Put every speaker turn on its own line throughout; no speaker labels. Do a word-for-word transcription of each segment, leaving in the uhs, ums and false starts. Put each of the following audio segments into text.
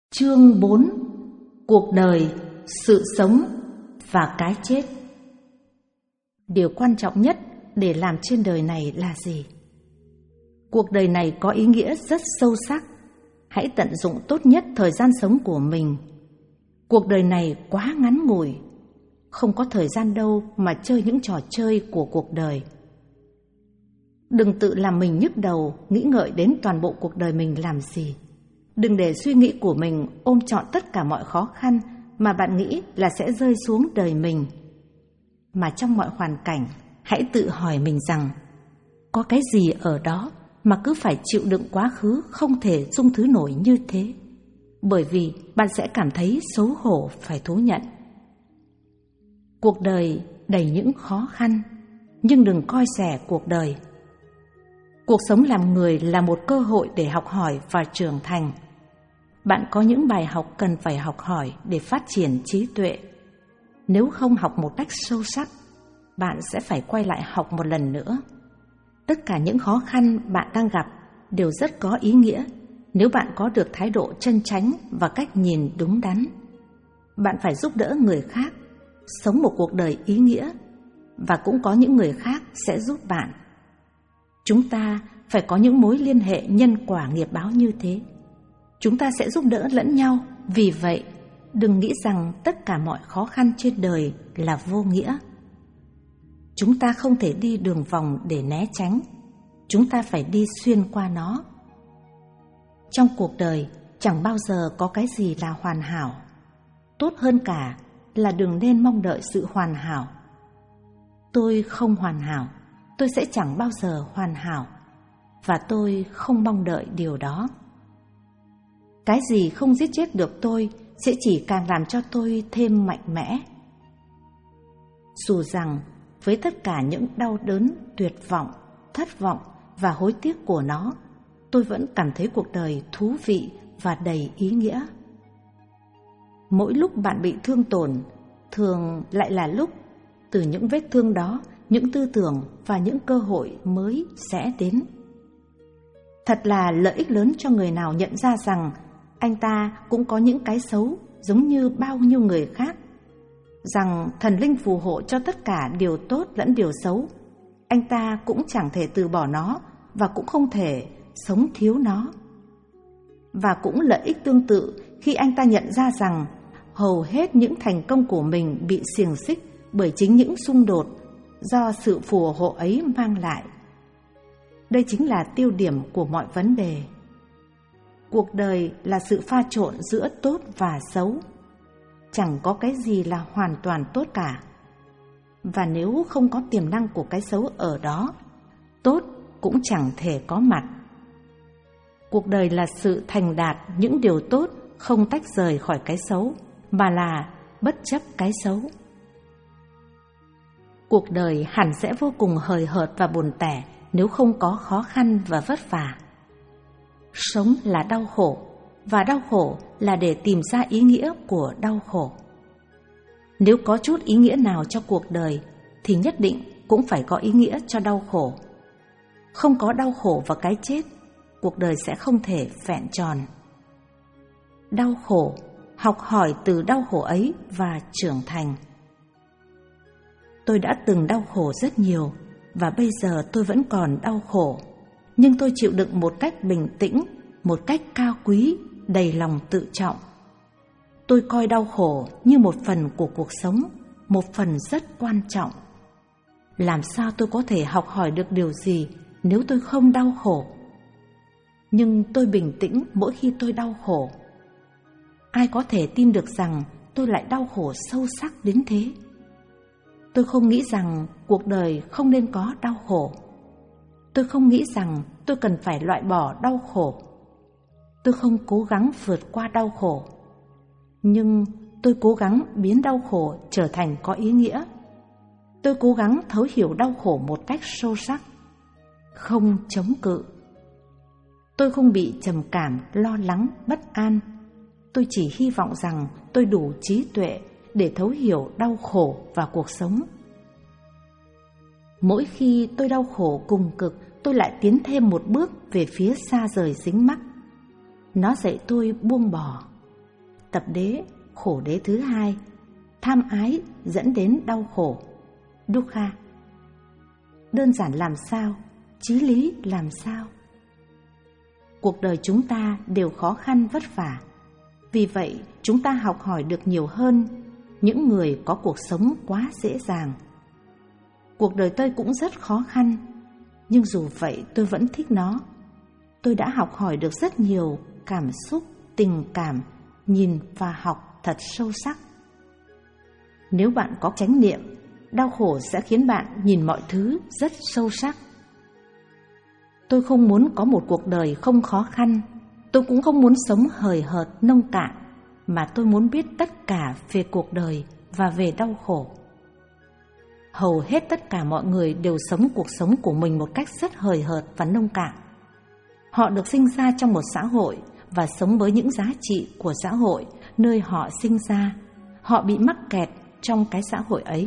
Chương bốn. Cuộc đời, sự sống và cái chết. Điều quan trọng nhất để làm trên đời này là gì? Cuộc đời này có ý nghĩa rất sâu sắc. Hãy tận dụng tốt nhất thời gian sống của mình. Cuộc đời này quá ngắn ngủi, không có thời gian đâu mà chơi những trò chơi của cuộc đời. Đừng tự làm mình nhức đầu, nghĩ ngợi đến toàn bộ cuộc đời mình làm gì. Đừng để suy nghĩ của mình ôm trọn tất cả mọi khó khăn mà bạn nghĩ là sẽ rơi xuống đời mình. Mà trong mọi hoàn cảnh, hãy tự hỏi mình rằng, có cái gì ở đó mà cứ phải chịu đựng quá khứ không thể dung thứ nổi như thế? Bởi vì bạn sẽ cảm thấy xấu hổ phải thú nhận. Cuộc đời đầy những khó khăn, nhưng đừng coi rẻ cuộc đời. Cuộc sống làm người là một cơ hội để học hỏi và trưởng thành. Bạn có những bài học cần phải học hỏi để phát triển trí tuệ. Nếu không học một cách sâu sắc, bạn sẽ phải quay lại học một lần nữa. Tất cả những khó khăn bạn đang gặp đều rất có ý nghĩa nếu bạn có được thái độ chân chánh và cách nhìn đúng đắn. Bạn phải giúp đỡ người khác, sống một cuộc đời ý nghĩa, và cũng có những người khác sẽ giúp bạn. Chúng ta phải có những mối liên hệ nhân quả nghiệp báo như thế. Chúng ta sẽ giúp đỡ lẫn nhau. Vì vậy, đừng nghĩ rằng tất cả mọi khó khăn trên đời là vô nghĩa. Chúng ta không thể đi đường vòng để né tránh. Chúng ta phải đi xuyên qua nó. Trong cuộc đời, chẳng bao giờ có cái gì là hoàn hảo. Tốt hơn cả là đừng nên mong đợi sự hoàn hảo. Tôi không hoàn hảo, tôi sẽ chẳng bao giờ hoàn hảo, và tôi không mong đợi điều đó. Cái gì không giết chết được tôi sẽ chỉ càng làm cho tôi thêm mạnh mẽ. Dù rằng với tất cả những đau đớn, tuyệt vọng, thất vọng và hối tiếc của nó, tôi vẫn cảm thấy cuộc đời thú vị và đầy ý nghĩa. Mỗi lúc bạn bị thương tổn, thường lại là lúc từ những vết thương đó, những tư tưởng và những cơ hội mới sẽ đến. Thật là lợi ích lớn cho người nào nhận ra rằng anh ta cũng có những cái xấu giống như bao nhiêu người khác, rằng thần linh phù hộ cho tất cả điều tốt lẫn điều xấu. Anh ta cũng chẳng thể từ bỏ nó và cũng không thể sống thiếu nó. Và cũng lợi ích tương tự khi anh ta nhận ra rằng hầu hết những thành công của mình bị xiềng xích bởi chính những xung đột do sự phù hộ ấy mang lại. Đây chính là tiêu điểm của mọi vấn đề. Cuộc đời là sự pha trộn giữa tốt và xấu. Chẳng có cái gì là hoàn toàn tốt cả. Và nếu không có tiềm năng của cái xấu ở đó, tốt cũng chẳng thể có mặt. Cuộc đời là sự thành đạt những điều tốt không tách rời khỏi cái xấu, mà là bất chấp cái xấu. Cuộc đời hẳn sẽ vô cùng hời hợt và buồn tẻ nếu không có khó khăn và vất vả. Sống là đau khổ, và đau khổ là để tìm ra ý nghĩa của đau khổ. Nếu có chút ý nghĩa nào cho cuộc đời, thì nhất định cũng phải có ý nghĩa cho đau khổ. Không có đau khổ và cái chết, cuộc đời sẽ không thể vẹn tròn. Đau khổ, học hỏi từ đau khổ ấy và trưởng thành. Tôi đã từng đau khổ rất nhiều, và bây giờ tôi vẫn còn đau khổ. Nhưng tôi chịu đựng một cách bình tĩnh, một cách cao quý, đầy lòng tự trọng. Tôi coi đau khổ như một phần của cuộc sống, một phần rất quan trọng. Làm sao tôi có thể học hỏi được điều gì nếu tôi không đau khổ? Nhưng tôi bình tĩnh mỗi khi tôi đau khổ. Ai có thể tin được rằng tôi lại đau khổ sâu sắc đến thế? Tôi không nghĩ rằng cuộc đời không nên có đau khổ. Tôi không nghĩ rằng tôi cần phải loại bỏ đau khổ. Tôi không cố gắng vượt qua đau khổ. Nhưng tôi cố gắng biến đau khổ trở thành có ý nghĩa. Tôi cố gắng thấu hiểu đau khổ một cách sâu sắc, không chống cự. Tôi không bị trầm cảm, lo lắng, bất an. Tôi chỉ hy vọng rằng tôi đủ trí tuệ để thấu hiểu đau khổ và cuộc sống. Mỗi khi tôi đau khổ cùng cực, tôi lại tiến thêm một bước về phía xa rời dính mắc. Nó dạy tôi buông bỏ. tập đế, khổ đế thứ hai, tham ái dẫn đến đau khổ, dukkha. Đơn giản làm sao, chí lý làm sao? Cuộc đời chúng ta đều khó khăn vất vả. Vì vậy, chúng ta học hỏi được nhiều hơn những người có cuộc sống quá dễ dàng. Cuộc đời tôi cũng rất khó khăn, nhưng dù vậy tôi vẫn thích nó. Tôi đã học hỏi được rất nhiều cảm xúc, tình cảm, nhìn và học thật sâu sắc. Nếu bạn có chánh niệm, đau khổ sẽ khiến bạn nhìn mọi thứ rất sâu sắc. Tôi không muốn có một cuộc đời không khó khăn. Tôi cũng không muốn sống hời hợt nông cạn, mà tôi muốn biết tất cả về cuộc đời và về đau khổ. Hầu hết tất cả mọi người đều sống cuộc sống của mình một cách rất hời hợt và nông cạn. Họ được sinh ra trong một xã hội và sống với những giá trị của xã hội nơi họ sinh ra. Họ bị mắc kẹt trong cái xã hội ấy.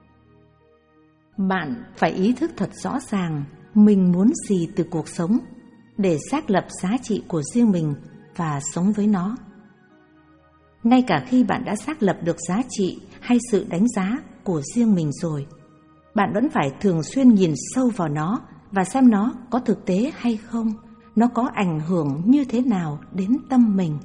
Bạn phải ý thức thật rõ ràng mình muốn gì từ cuộc sống để xác lập giá trị của riêng mình và sống với nó. Ngay cả khi bạn đã xác lập được giá trị hay sự đánh giá của riêng mình rồi, bạn vẫn phải thường xuyên nhìn sâu vào nó và xem nó có thực tế hay không, nó có ảnh hưởng như thế nào đến tâm mình.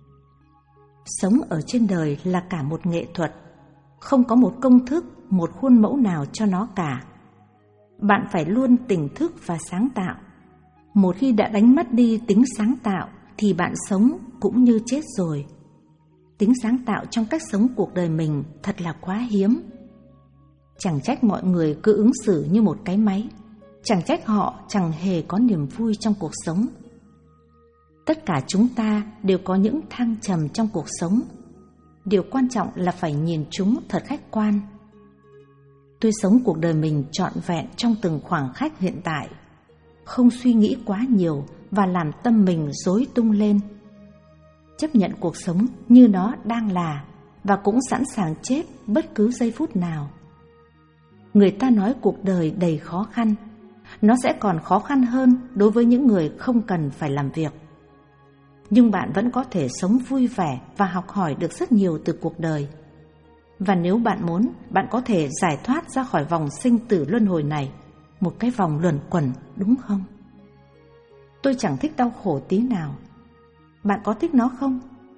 Sống ở trên đời là cả một nghệ thuật, không có một công thức, một khuôn mẫu nào cho nó cả. Bạn phải luôn tỉnh thức và sáng tạo. Một khi đã đánh mất đi tính sáng tạo thì bạn sống cũng như chết rồi. Tính sáng tạo trong cách sống cuộc đời mình thật là quá hiếm. Chẳng trách mọi người cứ ứng xử như một cái máy. Chẳng trách họ chẳng hề có niềm vui trong cuộc sống. Tất cả chúng ta đều có những thăng trầm trong cuộc sống. Điều quan trọng là phải nhìn chúng thật khách quan. Tôi sống cuộc đời mình trọn vẹn trong từng khoảng khắc hiện tại, không suy nghĩ quá nhiều và làm tâm mình rối tung lên. Chấp nhận cuộc sống như nó đang là và cũng sẵn sàng chết bất cứ giây phút nào. Người ta nói cuộc đời đầy khó khăn, nó sẽ còn khó khăn hơn đối với những người không cần phải làm việc. Nhưng bạn vẫn có thể sống vui vẻ và học hỏi được rất nhiều từ cuộc đời. Và nếu bạn muốn, bạn có thể giải thoát ra khỏi vòng sinh tử luân hồi này, một cái vòng luẩn quẩn, đúng không? Tôi chẳng thích đau khổ tí nào. Bạn có thích nó không?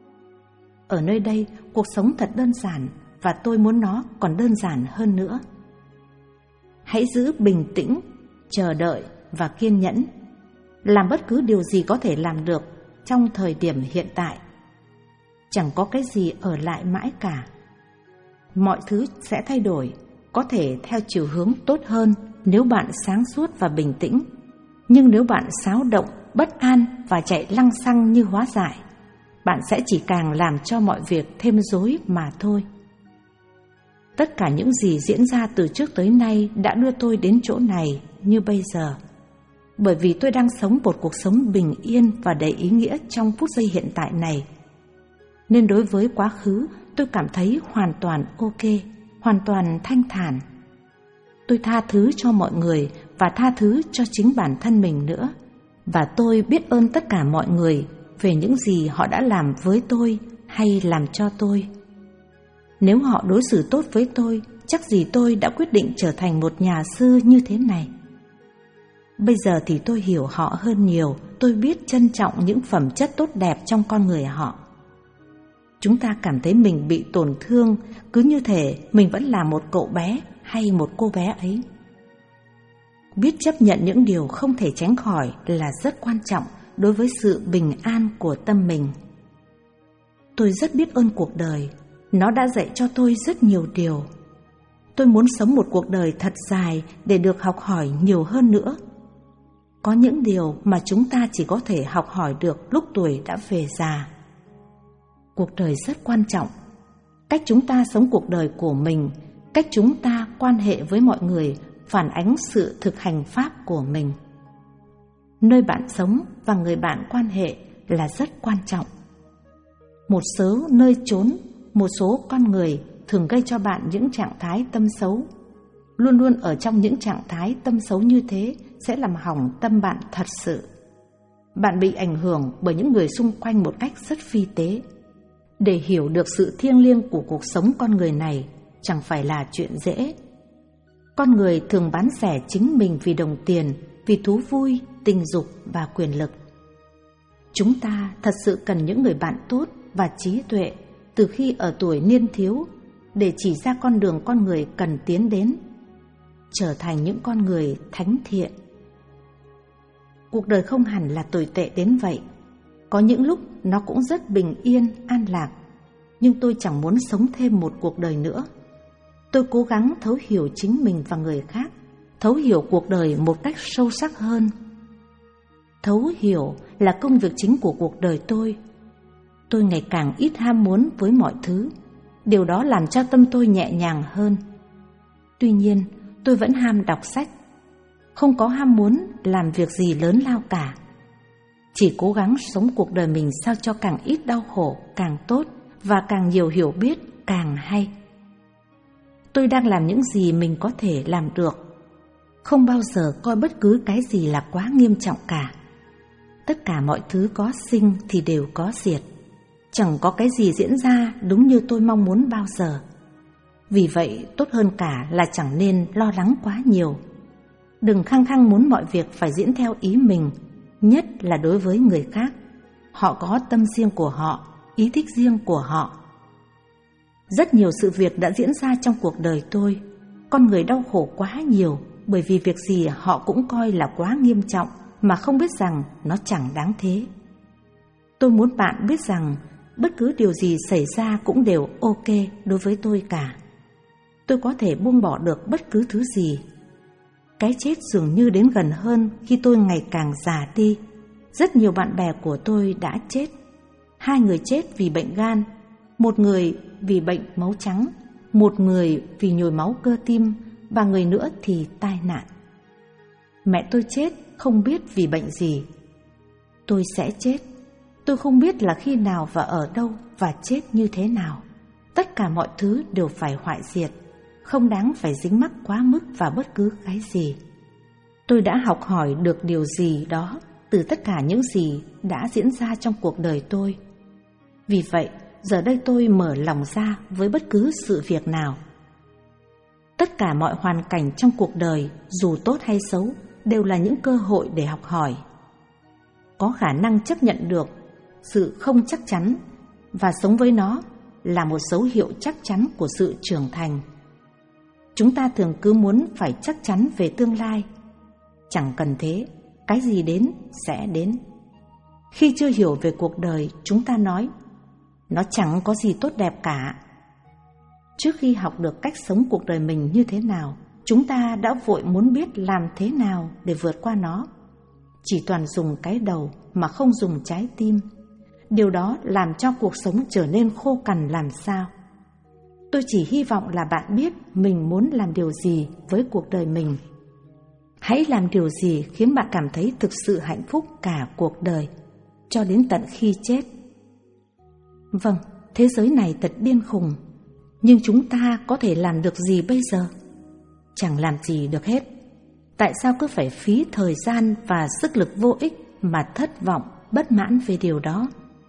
Ở nơi đây, cuộc sống thật đơn giản và tôi muốn nó còn đơn giản hơn nữa. Hãy giữ bình tĩnh, chờ đợi và kiên nhẫn. Làm bất cứ điều gì có thể làm được trong thời điểm hiện tại. Chẳng có cái gì ở lại mãi cả. Mọi thứ sẽ thay đổi, có thể theo chiều hướng tốt hơn nếu bạn sáng suốt và bình tĩnh. Nhưng nếu bạn xáo động, bất an và chạy lăng xăng như hóa dại, bạn sẽ chỉ càng làm cho mọi việc thêm rối mà thôi. Tất cả những gì diễn ra từ trước tới nay đã đưa tôi đến chỗ này như bây giờ. Bởi vì tôi đang sống một cuộc sống bình yên và đầy ý nghĩa trong phút giây hiện tại này. Nên đối với quá khứ, tôi cảm thấy hoàn toàn ok, hoàn toàn thanh thản. Tôi tha thứ cho mọi người và tha thứ cho chính bản thân mình nữa. Và tôi biết ơn tất cả mọi người về những gì họ đã làm với tôi hay làm cho tôi. Nếu họ đối xử tốt với tôi, chắc gì tôi đã quyết định trở thành một nhà sư như thế này. Bây giờ thì tôi hiểu họ hơn nhiều, tôi biết trân trọng những phẩm chất tốt đẹp trong con người họ. Chúng ta cảm thấy mình bị tổn thương, cứ như thể mình vẫn là một cậu bé hay một cô bé ấy. Biết chấp nhận những điều không thể tránh khỏi là rất quan trọng đối với sự bình an của tâm mình. Tôi rất biết ơn cuộc đời, nó đã dạy cho tôi rất nhiều điều. Tôi muốn sống một cuộc đời thật dài để được học hỏi nhiều hơn nữa. Có những điều mà chúng ta chỉ có thể học hỏi được lúc tuổi đã về già. Cuộc đời rất quan trọng. Cách chúng ta sống cuộc đời của mình, cách chúng ta quan hệ với mọi người phản ánh sự thực hành pháp của mình. Nơi bạn sống và người bạn quan hệ là rất quan trọng. Một số nơi chốn, một số con người thường gây cho bạn những trạng thái tâm xấu. Luôn luôn ở trong những trạng thái tâm xấu như thế sẽ làm hỏng tâm bạn thật sự. Bạn bị ảnh hưởng bởi những người xung quanh một cách rất phi tế. Để hiểu được sự thiêng liêng của cuộc sống con người này chẳng phải là chuyện dễ. Con người thường bán rẻ chính mình vì đồng tiền, vì thú vui, tình dục và quyền lực. Chúng ta thật sự cần những người bạn tốt và trí tuệ từ khi ở tuổi niên thiếu để chỉ ra con đường con người cần tiến đến, trở thành những con người thánh thiện. Cuộc đời không hẳn là tồi tệ đến vậy. Có những lúc nó cũng rất bình yên, an lạc. Nhưng tôi chẳng muốn sống thêm một cuộc đời nữa. Tôi cố gắng thấu hiểu chính mình và người khác, thấu hiểu cuộc đời một cách sâu sắc hơn. Thấu hiểu là công việc chính của cuộc đời tôi. Tôi ngày càng ít ham muốn với mọi thứ. Điều đó làm cho tâm tôi nhẹ nhàng hơn. Tuy nhiên, tôi vẫn ham đọc sách. Không có ham muốn làm việc gì lớn lao cả. Chỉ cố gắng sống cuộc đời mình sao cho càng ít đau khổ, càng tốt, và càng nhiều hiểu biết, càng hay. Tôi đang làm những gì mình có thể làm được. Không bao giờ coi bất cứ cái gì là quá nghiêm trọng cả. Tất cả mọi thứ có sinh thì đều có diệt. Chẳng có cái gì diễn ra đúng như tôi mong muốn bao giờ. Vì vậy tốt hơn cả là chẳng nên lo lắng quá nhiều. Đừng khăng khăng muốn mọi việc phải diễn theo ý mình, nhất là đối với người khác. Họ có tâm riêng của họ, ý thích riêng của họ. Rất nhiều sự việc đã diễn ra trong cuộc đời tôi. Con người đau khổ quá nhiều bởi vì việc gì họ cũng coi là quá nghiêm trọng mà không biết rằng nó chẳng đáng thế. Tôi muốn bạn biết rằng bất cứ điều gì xảy ra cũng đều ok đối với tôi cả. Tôi có thể buông bỏ được bất cứ thứ gì. Cái chết dường như đến gần hơn khi tôi ngày càng già đi. Rất nhiều bạn bè của tôi đã chết. Hai người chết vì bệnh gan, một người vì bệnh máu trắng, một người vì nhồi máu cơ tim, và người nữa thì tai nạn. Mẹ tôi chết không biết vì bệnh gì. Tôi sẽ chết. Tôi không biết là khi nào và ở đâu và chết như thế nào. Tất cả mọi thứ đều phải hoại diệt, không đáng phải dính mắc quá mức vào bất cứ cái gì. Tôi đã học hỏi được điều gì đó từ tất cả những gì đã diễn ra trong cuộc đời tôi. Vì vậy, giờ đây tôi mở lòng ra với bất cứ sự việc nào. Tất cả mọi hoàn cảnh trong cuộc đời, dù tốt hay xấu, đều là những cơ hội để học hỏi. Có khả năng chấp nhận được sự không chắc chắn và sống với nó là một dấu hiệu chắc chắn của sự trưởng thành. Chúng ta thường cứ muốn phải chắc chắn về tương lai. Chẳng cần thế, cái gì đến sẽ đến. Khi chưa hiểu về cuộc đời, chúng ta nói nó chẳng có gì tốt đẹp cả. Trước khi học được cách sống cuộc đời mình như thế nào, chúng ta đã vội muốn biết làm thế nào để vượt qua nó. Chỉ toàn dùng cái đầu mà không dùng trái tim. Điều đó làm cho cuộc sống trở nên khô cằn làm sao. Tôi chỉ hy vọng là bạn biết mình muốn làm điều gì với cuộc đời mình. Hãy làm điều gì khiến bạn cảm thấy thực sự hạnh phúc cả cuộc đời, cho đến tận khi chết. Vâng, thế giới này thật điên khùng. Nhưng chúng ta có thể làm được gì bây giờ? Chẳng làm gì được hết. Tại sao cứ phải phí thời gian và sức lực vô ích mà thất vọng, bất mãn về điều đó?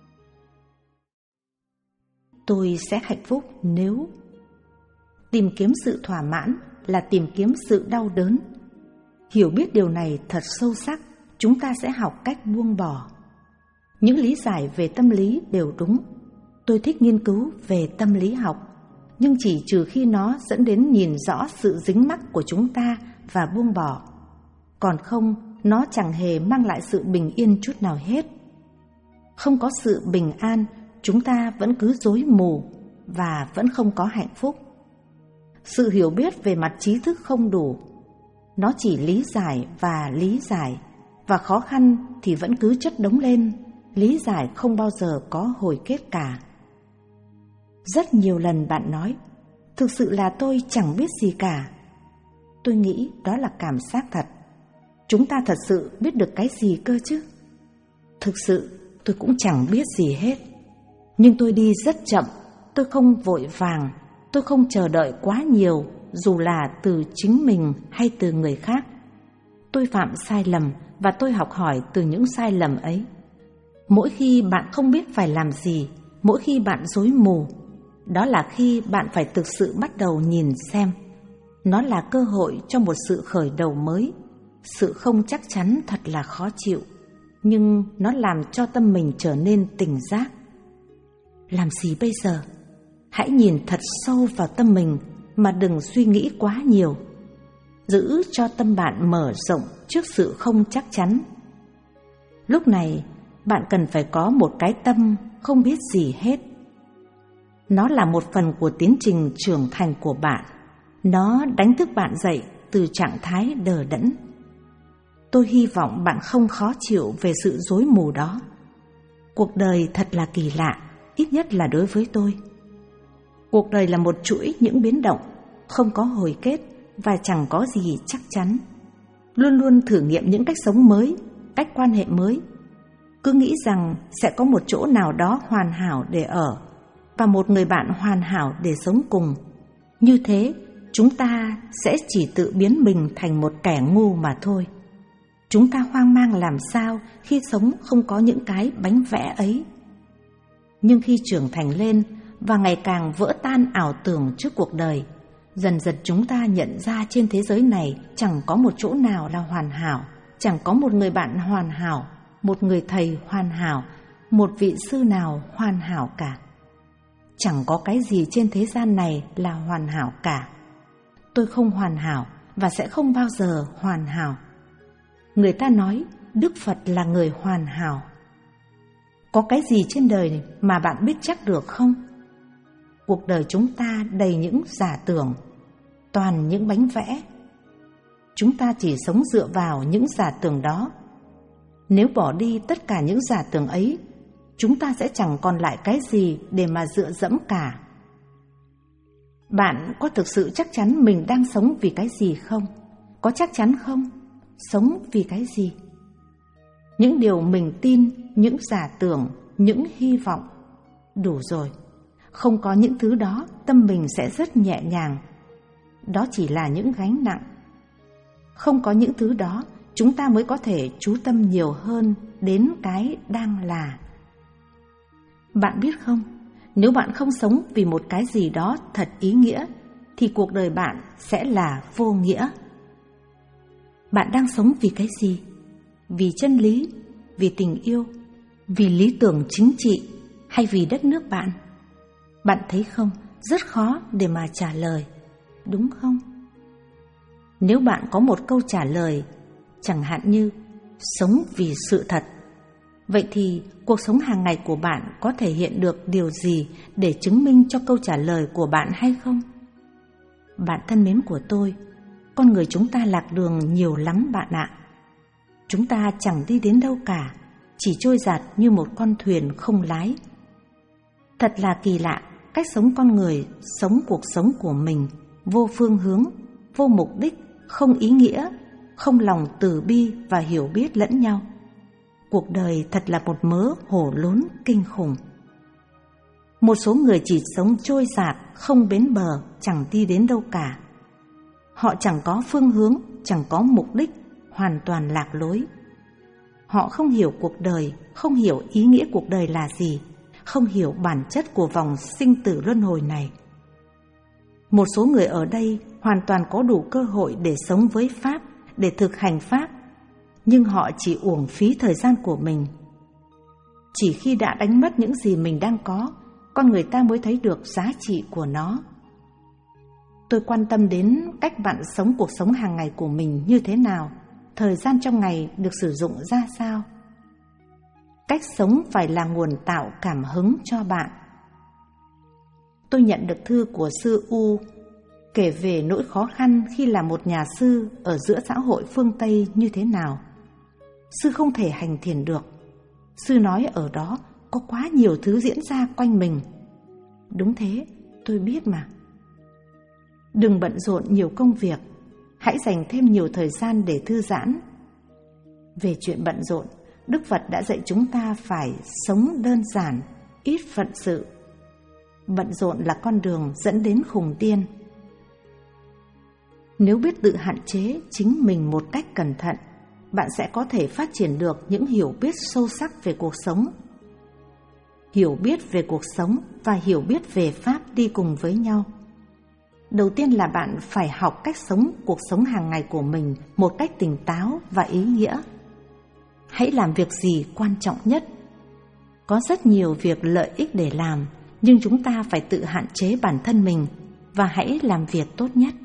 Tôi sẽ hạnh phúc nếu tìm kiếm sự thỏa mãn là tìm kiếm sự đau đớn. Hiểu biết điều này thật sâu sắc, chúng ta sẽ học cách buông bỏ. Những lý giải về tâm lý đều đúng. Tôi thích nghiên cứu về tâm lý học, nhưng chỉ trừ khi nó dẫn đến nhìn rõ sự dính mắc của chúng ta và buông bỏ. Còn không, nó chẳng hề mang lại sự bình yên chút nào hết. Không có sự bình an, chúng ta vẫn cứ rối mù và vẫn không có hạnh phúc. Sự hiểu biết về mặt trí thức không đủ. Nó chỉ lý giải và lý giải, và khó khăn thì vẫn cứ chất đống lên. Lý giải không bao giờ có hồi kết cả. Rất nhiều lần bạn nói, thực sự là tôi chẳng biết gì cả. Tôi nghĩ đó là cảm giác thật. Chúng ta thật sự biết được cái gì cơ chứ? Thực sự tôi cũng chẳng biết gì hết. Nhưng tôi đi rất chậm, tôi không vội vàng, tôi không chờ đợi quá nhiều, dù là từ chính mình hay từ người khác. Tôi phạm sai lầm và tôi học hỏi từ những sai lầm ấy. Mỗi khi bạn không biết phải làm gì, mỗi khi bạn rối mù, đó là khi bạn phải thực sự bắt đầu nhìn xem. Nó là cơ hội cho một sự khởi đầu mới. Sự không chắc chắn thật là khó chịu, nhưng nó làm cho tâm mình trở nên tỉnh giác. Làm gì bây giờ? Hãy nhìn thật sâu vào tâm mình mà đừng suy nghĩ quá nhiều. Giữ cho tâm bạn mở rộng trước sự không chắc chắn. Lúc này, bạn cần phải có một cái tâm không biết gì hết. Nó là một phần của tiến trình trưởng thành của bạn. Nó đánh thức bạn dậy từ trạng thái đờ đẫn. Tôi hy vọng bạn không khó chịu về sự rối mù đó. Cuộc đời thật là kỳ lạ, ít nhất là đối với tôi. Cuộc đời là một chuỗi những biến động, không có hồi kết và chẳng có gì chắc chắn. Luôn luôn thử nghiệm những cách sống mới, cách quan hệ mới. Cứ nghĩ rằng sẽ có một chỗ nào đó hoàn hảo để ở và một người bạn hoàn hảo để sống cùng. Như thế, chúng ta sẽ chỉ tự biến mình thành một kẻ ngu mà thôi. Chúng ta hoang mang làm sao khi sống không có những cái bánh vẽ ấy. Nhưng khi trưởng thành lên và ngày càng vỡ tan ảo tưởng trước cuộc đời, dần dần chúng ta nhận ra trên thế giới này chẳng có một chỗ nào là hoàn hảo, chẳng có một người bạn hoàn hảo, một người thầy hoàn hảo, một vị sư nào hoàn hảo cả. Chẳng có cái gì trên thế gian này là hoàn hảo cả. Tôi không hoàn hảo và sẽ không bao giờ hoàn hảo. Người ta nói Đức Phật là người hoàn hảo. Có cái gì trên đời mà bạn biết chắc được không? Cuộc đời chúng ta đầy những giả tưởng, toàn những bánh vẽ. Chúng ta chỉ sống dựa vào những giả tưởng đó. Nếu bỏ đi tất cả những giả tưởng ấy, chúng ta sẽ chẳng còn lại cái gì để mà dựa dẫm cả. Bạn có thực sự chắc chắn mình đang sống vì cái gì không? Có chắc chắn không? Sống vì cái gì? Những điều mình tin, những giả tưởng, những hy vọng. Đủ rồi. Không có những thứ đó, tâm mình sẽ rất nhẹ nhàng. Đó chỉ là những gánh nặng. Không có những thứ đó, chúng ta mới có thể chú tâm nhiều hơn đến cái đang là. Bạn biết không, nếu bạn không sống vì một cái gì đó thật ý nghĩa, thì cuộc đời bạn sẽ là vô nghĩa. Bạn đang sống vì cái gì? Vì chân lý, vì tình yêu, vì lý tưởng chính trị, hay vì đất nước bạn? Bạn thấy không, rất khó để mà trả lời, đúng không? Nếu bạn có một câu trả lời, chẳng hạn như sống vì sự thật, vậy thì cuộc sống hàng ngày của bạn có thể hiện được điều gì để chứng minh cho câu trả lời của bạn hay không? Bạn thân mến của tôi, con người chúng ta lạc đường nhiều lắm bạn ạ. Chúng ta chẳng đi đến đâu cả, chỉ trôi dạt như một con thuyền không lái. Thật là kỳ lạ, cách sống con người sống cuộc sống của mình vô phương hướng, vô mục đích, không ý nghĩa, không lòng từ bi và hiểu biết lẫn nhau. Cuộc đời thật là một mớ hổ lốn kinh khủng. Một số người chỉ sống trôi dạt, không bến bờ, chẳng đi đến đâu cả. Họ chẳng có phương hướng, chẳng có mục đích, hoàn toàn lạc lối. Họ không hiểu cuộc đời, không hiểu ý nghĩa cuộc đời là gì, không hiểu bản chất của vòng sinh tử luân hồi này. Một số người ở đây hoàn toàn có đủ cơ hội để sống với Pháp, để thực hành Pháp, nhưng họ chỉ uổng phí thời gian của mình. Chỉ khi đã đánh mất những gì mình đang có, con người ta mới thấy được giá trị của nó. Tôi quan tâm đến cách bạn sống cuộc sống hàng ngày của mình như thế nào, thời gian trong ngày được sử dụng ra sao. Cách sống phải là nguồn tạo cảm hứng cho bạn. Tôi nhận được thư của sư U kể về nỗi khó khăn khi là một nhà sư ở giữa xã hội phương Tây như thế nào. Sư không thể hành thiền được. Sư nói ở đó có quá nhiều thứ diễn ra quanh mình. Đúng thế, tôi biết mà. Đừng bận rộn nhiều công việc, hãy dành thêm nhiều thời gian để thư giãn. Về chuyện bận rộn, Đức Phật đã dạy chúng ta phải sống đơn giản, ít phận sự. Bận rộn là con đường dẫn đến khùng điên. Nếu biết tự hạn chế chính mình một cách cẩn thận, bạn sẽ có thể phát triển được những hiểu biết sâu sắc về cuộc sống. hiểu biết về cuộc sống và hiểu biết về Pháp đi cùng với nhau. Đầu tiên là bạn phải học cách sống cuộc sống hàng ngày của mình một cách tỉnh táo và ý nghĩa. Hãy làm việc gì quan trọng nhất. Có rất nhiều việc lợi ích để làm, nhưng chúng ta phải tự hạn chế bản thân mình và hãy làm việc tốt nhất.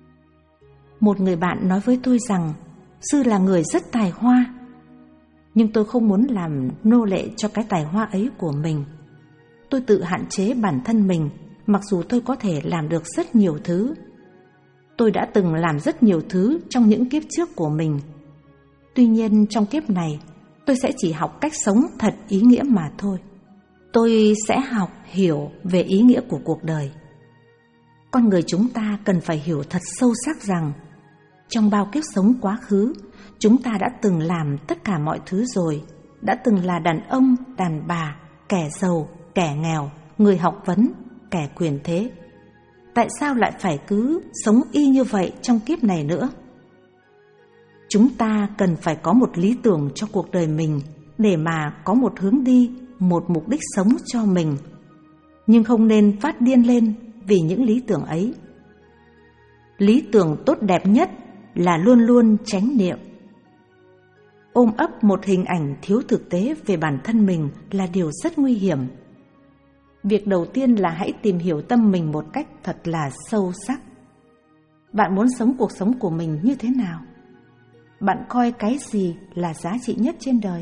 Một người bạn nói với tôi rằng sư là người rất tài hoa, nhưng tôi không muốn làm nô lệ cho cái tài hoa ấy của mình. Tôi tự hạn chế bản thân mình, mặc dù tôi có thể làm được rất nhiều thứ. Tôi đã từng làm rất nhiều thứ trong những kiếp trước của mình. Tuy nhiên trong kiếp này, tôi sẽ chỉ học cách sống thật ý nghĩa mà thôi. Tôi sẽ học hiểu về ý nghĩa của cuộc đời. Con người chúng ta cần phải hiểu thật sâu sắc rằng trong bao kiếp sống quá khứ, chúng ta đã từng làm tất cả mọi thứ rồi, đã từng là đàn ông, đàn bà, kẻ giàu, kẻ nghèo, người học vấn, kẻ quyền thế. Tại sao lại phải cứ sống y như vậy trong kiếp này nữa? Chúng ta cần phải có một lý tưởng cho cuộc đời mình để mà có một hướng đi, một mục đích sống cho mình, nhưng không nên phát điên lên vì những lý tưởng ấy. Lý tưởng tốt đẹp nhất là luôn luôn chánh niệm. Ôm ấp một hình ảnh thiếu thực tế về bản thân mình là điều rất nguy hiểm. Việc đầu tiên là hãy tìm hiểu tâm mình một cách thật là sâu sắc. Bạn muốn sống cuộc sống của mình như thế nào? Bạn coi cái gì là giá trị nhất trên đời?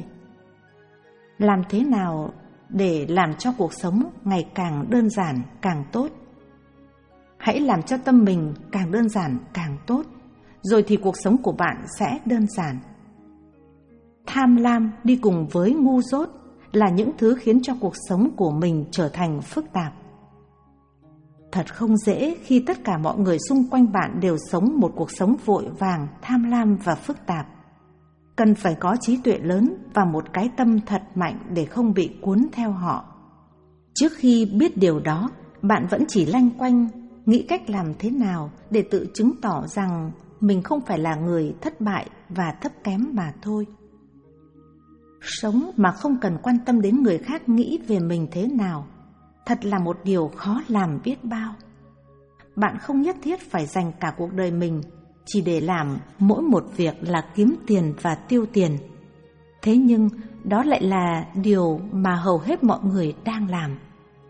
Làm thế nào để làm cho cuộc sống ngày càng đơn giản càng tốt? Hãy làm cho tâm mình càng đơn giản càng tốt, rồi thì cuộc sống của bạn sẽ đơn giản. Tham lam đi cùng với ngu dốt là những thứ khiến cho cuộc sống của mình trở thành phức tạp. Thật không dễ khi tất cả mọi người xung quanh bạn đều sống một cuộc sống vội vàng, tham lam và phức tạp. Cần phải có trí tuệ lớn và một cái tâm thật mạnh để không bị cuốn theo họ. Trước khi biết điều đó, bạn vẫn chỉ loanh quanh, nghĩ cách làm thế nào để tự chứng tỏ rằng mình không phải là người thất bại và thấp kém mà thôi. Sống mà không cần quan tâm đến người khác nghĩ về mình thế nào, thật là một điều khó làm biết bao. Bạn không nhất thiết phải dành cả cuộc đời mình chỉ để làm mỗi một việc là kiếm tiền và tiêu tiền. Thế nhưng đó lại là điều mà hầu hết mọi người đang làm.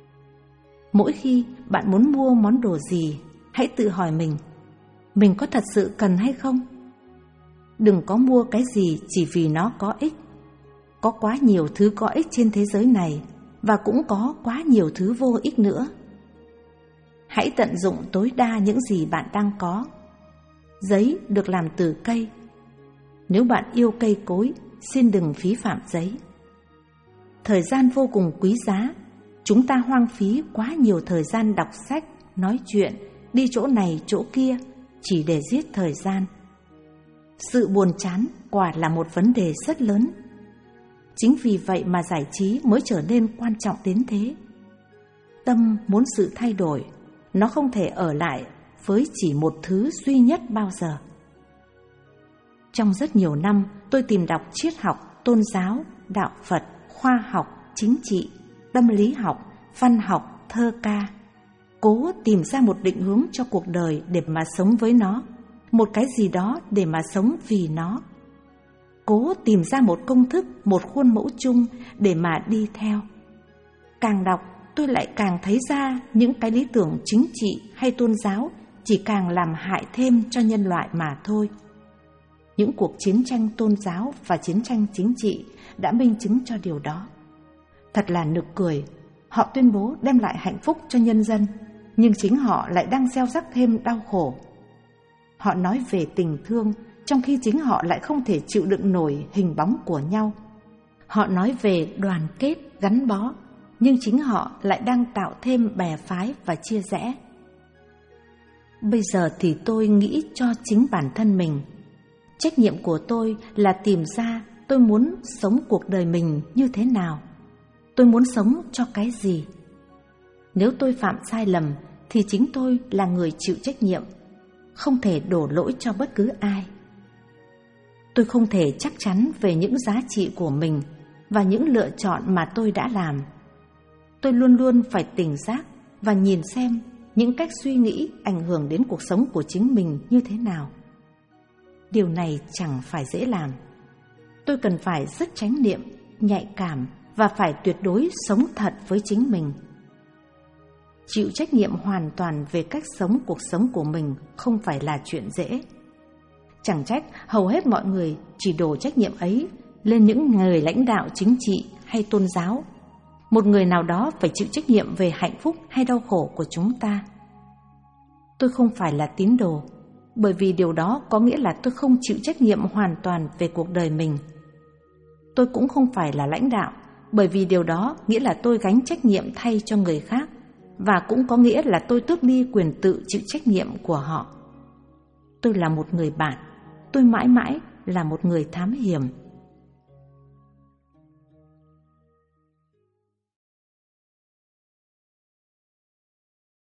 Mỗi khi bạn muốn mua món đồ gì, hãy tự hỏi mình, mình có thật sự cần hay không? Đừng có mua cái gì chỉ vì nó có ích. Có quá nhiều thứ có ích trên thế giới này, và cũng có quá nhiều thứ vô ích nữa. Hãy tận dụng tối đa những gì bạn đang có. Giấy được làm từ cây. Nếu bạn yêu cây cối, xin đừng phí phạm giấy. Thời gian vô cùng quý giá. Chúng ta hoang phí quá nhiều thời gian đọc sách, nói chuyện, đi chỗ này chỗ kia, chỉ để giết thời gian. Sự buồn chán quả là một vấn đề rất lớn. Chính vì vậy mà giải trí mới trở nên quan trọng đến thế. Tâm muốn sự thay đổi, nó không thể ở lại với chỉ một thứ duy nhất bao giờ. Trong rất nhiều năm, tôi tìm đọc triết học, tôn giáo, đạo Phật, khoa học, chính trị, tâm lý học, văn học, thơ ca. Cố tìm ra một định hướng cho cuộc đời để mà sống với nó, một cái gì đó để mà sống vì nó. Cố tìm ra một công thức, một khuôn mẫu chung để mà đi theo. Càng đọc, tôi lại càng thấy ra những cái lý tưởng chính trị hay tôn giáo chỉ càng làm hại thêm cho nhân loại mà thôi. Những cuộc chiến tranh tôn giáo và chiến tranh chính trị đã minh chứng cho điều đó. Thật là nực cười, họ tuyên bố đem lại hạnh phúc cho nhân dân, nhưng chính họ lại đang gieo rắc thêm đau khổ. Họ nói về tình thương, trong khi chính họ lại không thể chịu đựng nổi hình bóng của nhau. Họ nói về đoàn kết, gắn bó, nhưng chính họ lại đang tạo thêm bè phái và chia rẽ. Bây giờ thì tôi nghĩ cho chính bản thân mình. Trách nhiệm của tôi là tìm ra tôi muốn sống cuộc đời mình như thế nào. Tôi muốn sống cho cái gì? Nếu tôi phạm sai lầm thì chính tôi là người chịu trách nhiệm, không thể đổ lỗi cho bất cứ ai. Tôi không thể chắc chắn về những giá trị của mình và những lựa chọn mà tôi đã làm. Tôi luôn luôn phải tỉnh giác và nhìn xem những cách suy nghĩ ảnh hưởng đến cuộc sống của chính mình như thế nào. Điều này chẳng phải dễ làm. Tôi cần phải rất chánh niệm, nhạy cảm và phải tuyệt đối sống thật với chính mình. Chịu trách nhiệm hoàn toàn về cách sống cuộc sống của mình không phải là chuyện dễ. Chẳng trách hầu hết mọi người chỉ đổ trách nhiệm ấy lên những người lãnh đạo chính trị hay tôn giáo. Một người nào đó phải chịu trách nhiệm về hạnh phúc hay đau khổ của chúng ta. Tôi không phải là tín đồ, bởi vì điều đó có nghĩa là tôi không chịu trách nhiệm hoàn toàn về cuộc đời mình. Tôi cũng không phải là lãnh đạo, bởi vì điều đó nghĩa là tôi gánh trách nhiệm thay cho người khác, và cũng có nghĩa là tôi tước đi quyền tự chịu trách nhiệm của họ. Tôi là một người bạn, tôi mãi mãi là một người thám hiểm.